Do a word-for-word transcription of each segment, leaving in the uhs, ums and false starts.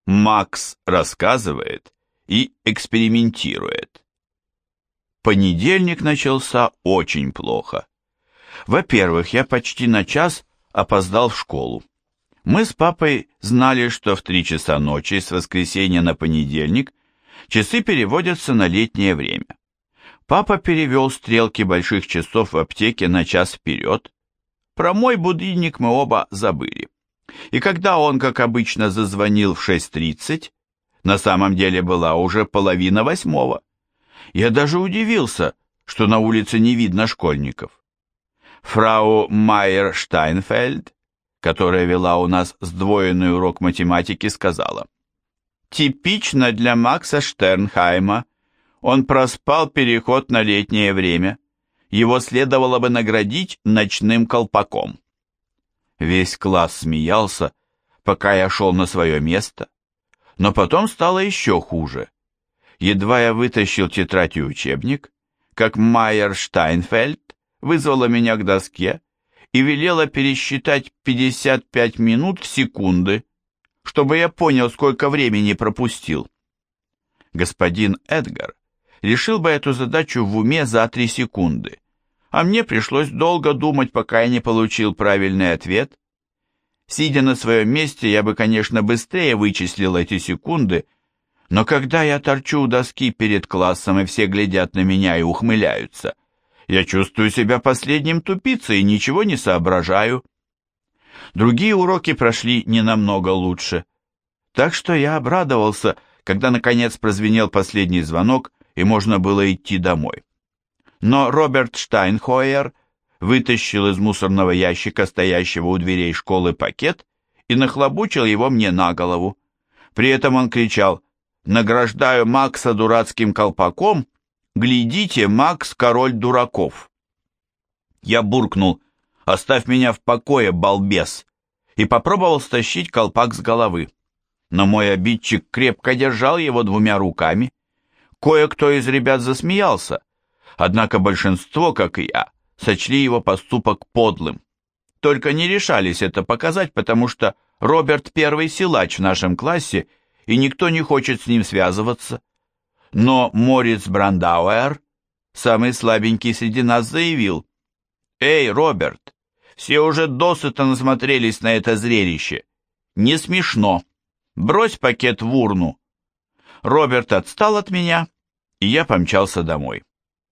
Макс рассказывает и экспериментирует. Понедельник начался очень плохо. Во-первых, я почти на час опоздал в школу. Мы с папой знали, что в три часа ночи с воскресенья на понедельник часы переводятся на летнее время. Папа перевел стрелки больших часов в аптеке на час вперед. Про мой будильник мы оба забыли. И когда он, как обычно, зазвонил в шесть тридцать, на самом деле была уже половина восьмого. Я даже удивился, что на улице не видно школьников. Фрау Майер Штайнфельд, которая вела у нас сдвоенный урок математики, сказала: «Типично для Макса Штернхайма. Он проспал переход на летнее время. Его следовало бы наградить ночным колпаком». Весь класс смеялся, пока я шел на свое место. Но потом стало еще хуже. Едва я вытащил тетрадь и учебник, как Майер Штайнфельд вызвала меня к доске и велела пересчитать пятьдесят пять минут в секунды, чтобы я понял, сколько времени пропустил. Господин Эдгар решил бы эту задачу в уме за три секунды, а мне пришлось долго думать, пока я не получил правильный ответ. Сидя на своем месте, я бы, конечно, быстрее вычислил эти секунды, но когда я торчу у доски перед классом, и все глядят на меня и ухмыляются, я чувствую себя последним тупицей и ничего не соображаю. Другие уроки прошли не намного лучше, так что я обрадовался, когда наконец прозвенел последний звонок, и можно было идти домой. Но Роберт Штайнхойер вытащил из мусорного ящика, стоящего у дверей школы, пакет и нахлобучил его мне на голову. При этом он кричал: «Награждаю Макса дурацким колпаком! Глядите, Макс — король дураков!» Я буркнул: «Оставь меня в покое, балбес!» и попробовал стащить колпак с головы. Но мой обидчик крепко держал его двумя руками. Кое-кто из ребят засмеялся, однако большинство, как и я, сочли его поступок подлым. Только не решались это показать, потому что Роберт первый силач в нашем классе, и никто не хочет с ним связываться. Но Мориц Брандауэр, самый слабенький среди нас, заявил: «Эй, Роберт, все уже досыта насмотрелись на это зрелище. Не смешно. Брось пакет в урну». Роберт отстал от меня, и я помчался домой.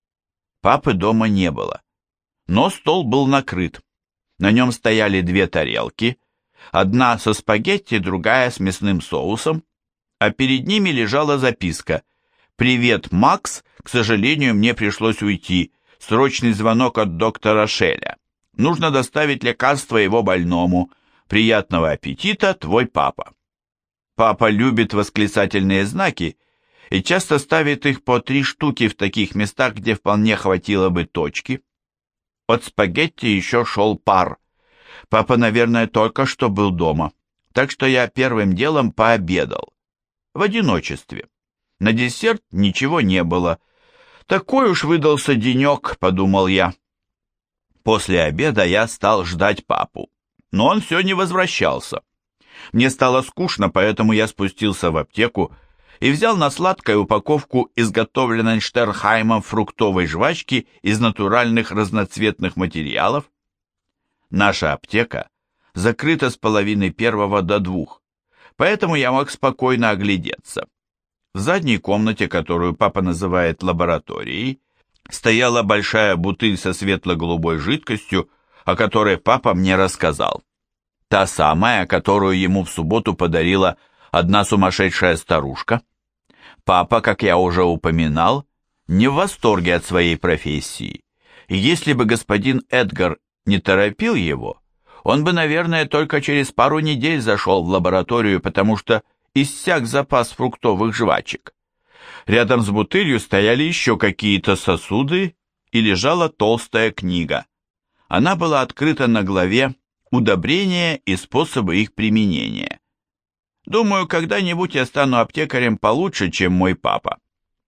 Папы дома не было, но стол был накрыт. На нем стояли две тарелки, одна со спагетти, другая с мясным соусом, а перед ними лежала записка: «Привет, Макс, к сожалению, мне пришлось уйти. Срочный звонок от доктора Шеля. Нужно доставить лекарство его больному. Приятного аппетита, твой папа». Папа любит восклицательные знаки и часто ставит их по три штуки в таких местах, где вполне хватило бы точки. От спагетти еще шел пар. Папа, наверное, только что был дома, так что я первым делом пообедал. В одиночестве. На десерт ничего не было. Такой уж выдался денек, подумал я. После обеда я стал ждать папу, но он все не возвращался. Мне стало скучно, поэтому я спустился в аптеку и взял на сладкое упаковку изготовленной Штернхаймом фруктовой жвачки из натуральных разноцветных материалов. Наша аптека закрыта с половины первого до двух, поэтому я мог спокойно оглядеться. В задней комнате, которую папа называет лабораторией, стояла большая бутыль со светло-голубой жидкостью, о которой папа мне рассказал. Та самая, которую ему в субботу подарила одна сумасшедшая старушка. Папа, как я уже упоминал, не в восторге от своей профессии, и если бы господин Эдгар не торопил его, он бы, наверное, только через пару недель зашел в лабораторию, потому что иссяк запас фруктовых жвачек. Рядом с бутылью стояли еще какие-то сосуды, и лежала толстая книга. Она была открыта на главе «Удобрения и способы их применения». Думаю, когда-нибудь я стану аптекарем получше, чем мой папа.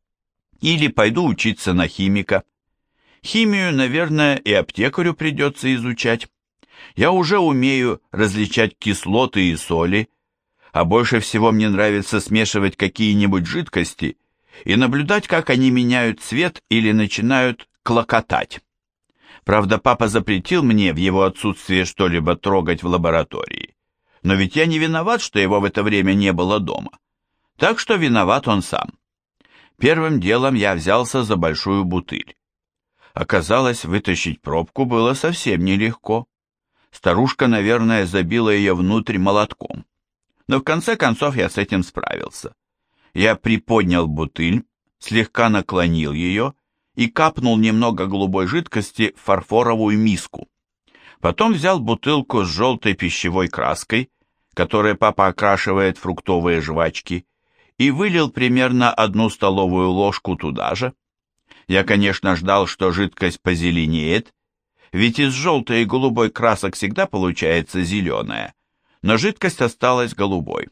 Или пойду учиться на химика. Химию, наверное, и аптекарю придется изучать. Я уже умею различать кислоты и соли, А больше всего мне нравится смешивать какие-нибудь жидкости и наблюдать, как они меняют цвет или начинают клокотать. Правда, папа запретил мне в его отсутствие что-либо трогать в лаборатории. Но ведь я не виноват, что его в это время не было дома. Так что виноват он сам. Первым делом я взялся за большую бутыль. Оказалось, вытащить пробку было совсем нелегко. Старушка, наверное, забила ее внутрь молотком. Но в конце концов я с этим справился. Я приподнял бутыль, слегка наклонил ее и капнул немного голубой жидкости в фарфоровую миску. Потом взял бутылку с желтой пищевой краской, которой папа окрашивает фруктовые жвачки, и вылил примерно одну столовую ложку туда же. Я, конечно, ждал, что жидкость позеленеет, ведь из желтой и голубой красок всегда получается зеленая, но жидкость осталась голубой.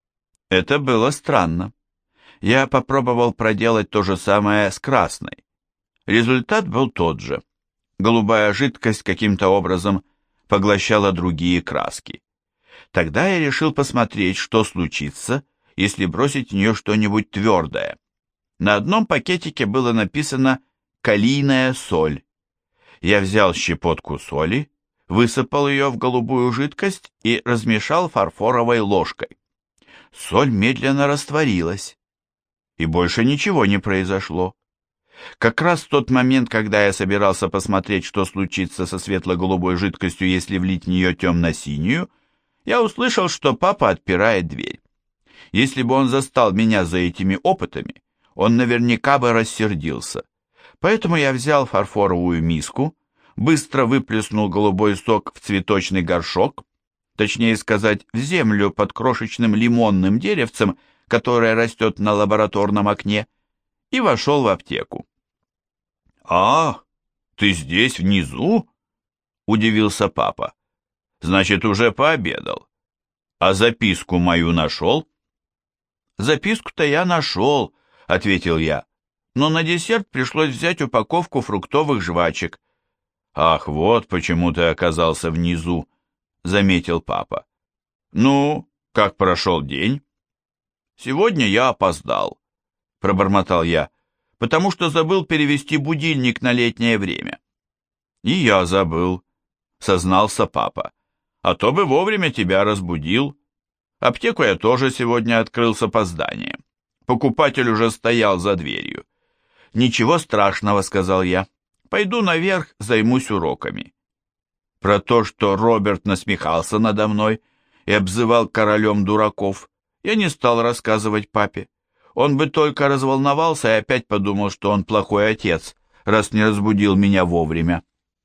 Это было странно. Я попробовал проделать то же самое с красной. Результат был тот же. Голубая жидкость каким-то образом поглощала другие краски. Тогда я решил посмотреть, что случится, если бросить в нее что-нибудь твердое. На одном пакетике было написано «калийная соль». Я взял щепотку соли, высыпал ее в голубую жидкость и размешал фарфоровой ложкой. Соль медленно растворилась, и больше ничего не произошло. Как раз в тот момент, когда я собирался посмотреть, что случится со светло-голубой жидкостью, если влить в нее темно-синюю, я услышал, что папа отпирает дверь. Если бы он застал меня за этими опытами, он наверняка бы рассердился. Поэтому я взял фарфоровую миску, быстро выплеснул голубой сок в цветочный горшок, точнее сказать, в землю под крошечным лимонным деревцем, которое растет на лабораторном окне, и вошел в аптеку. «А, ты здесь, внизу?» – удивился папа. «Значит, уже пообедал. А записку мою нашел?» «Записку-то я нашел», – ответил я, «но на десерт пришлось взять упаковку фруктовых жвачек». «Ах, вот почему ты оказался внизу», — заметил папа. «Ну, как прошел день?» «Сегодня я опоздал», — пробормотал я, «потому что забыл перевести будильник на летнее время». «И я забыл», — сознался папа, «а то бы вовремя тебя разбудил. Аптеку я тоже сегодня открыл с опозданием. Покупатель уже стоял за дверью». «Ничего страшного», — сказал я. «Пойду наверх, займусь уроками». Про то, что Роберт насмехался надо мной и обзывал королем дураков, я не стал рассказывать папе. Он бы только разволновался и опять подумал, что он плохой отец, раз не разбудил меня вовремя.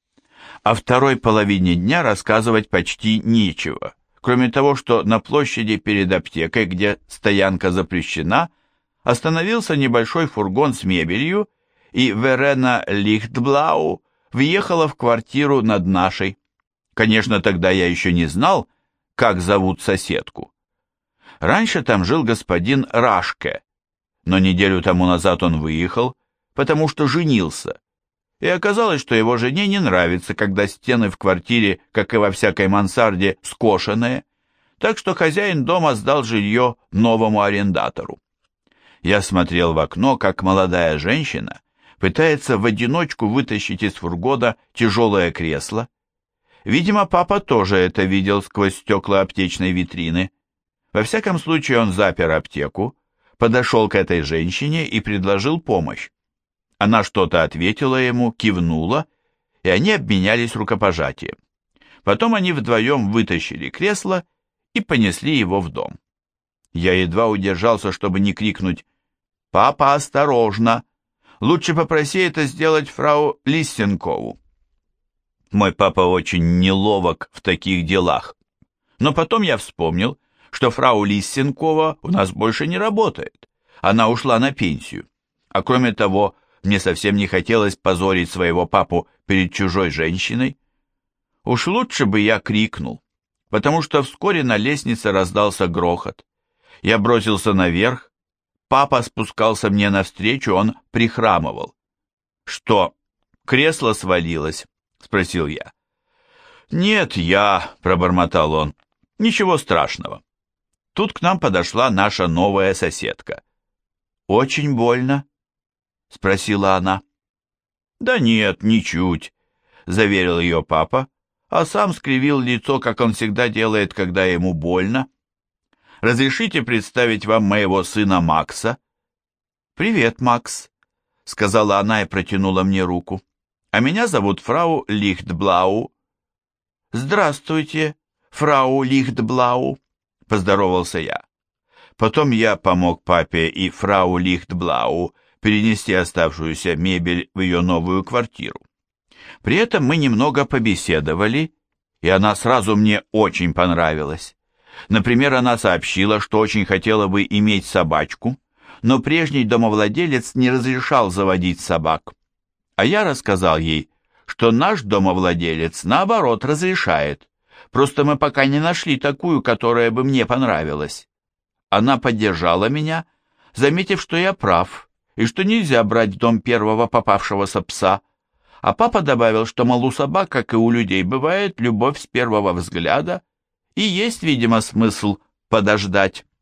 О второй половине дня рассказывать почти нечего, кроме того, что на площади перед аптекой, где стоянка запрещена, остановился небольшой фургон с мебелью, и Верена Лихтблау въехала в квартиру над нашей. Конечно, тогда я еще не знал, как зовут соседку. Раньше там жил господин Рашке, но неделю тому назад он выехал, потому что женился, и оказалось, что его жене не нравится, когда стены в квартире, как и во всякой мансарде, скошенные, так что хозяин дома сдал жилье новому арендатору. Я смотрел в окно, как молодая женщина пытается в одиночку вытащить из фургона тяжелое кресло. Видимо, папа тоже это видел сквозь стекла аптечной витрины. Во всяком случае, он запер аптеку, подошел к этой женщине и предложил помощь. Она что-то ответила ему, кивнула, и они обменялись рукопожатием. Потом они вдвоем вытащили кресло и понесли его в дом. Я едва удержался, чтобы не крикнуть: «Папа, осторожно! Лучше попроси это сделать фрау Лиссенкову». Мой папа очень неловок в таких делах. Но потом я вспомнил, что фрау Лиссенкова у нас больше не работает. Она ушла на пенсию. А кроме того, мне совсем не хотелось позорить своего папу перед чужой женщиной. Уж лучше бы я крикнул, потому что вскоре на лестнице раздался грохот. Я бросился наверх. Папа спускался мне навстречу, он прихрамывал. «Что, кресло свалилось?» — спросил я. «Нет, я», — пробормотал он, — «ничего страшного». Тут к нам подошла наша новая соседка. «Очень больно?» — спросила она. «Да нет, ничуть», — заверил ее папа, а сам скривил лицо, как он всегда делает, когда ему больно. «Разрешите представить вам моего сына Макса?» «Привет, Макс», — сказала она и протянула мне руку. «А меня зовут фрау Лихтблау». «Здравствуйте, фрау Лихтблау», — поздоровался я. Потом я помог папе и фрау Лихтблау перенести оставшуюся мебель в ее новую квартиру. При этом мы немного побеседовали, и она сразу мне очень понравилась. Например, она сообщила, что очень хотела бы иметь собачку, но прежний домовладелец не разрешал заводить собак. А я рассказал ей, что наш домовладелец, наоборот, разрешает. Просто мы пока не нашли такую, которая бы мне понравилась. Она поддержала меня, заметив, что я прав, и что нельзя брать в дом первого попавшегося пса. А папа добавил, что, мол, у собак, как и у людей, бывает любовь с первого взгляда, и есть, видимо, смысл подождать.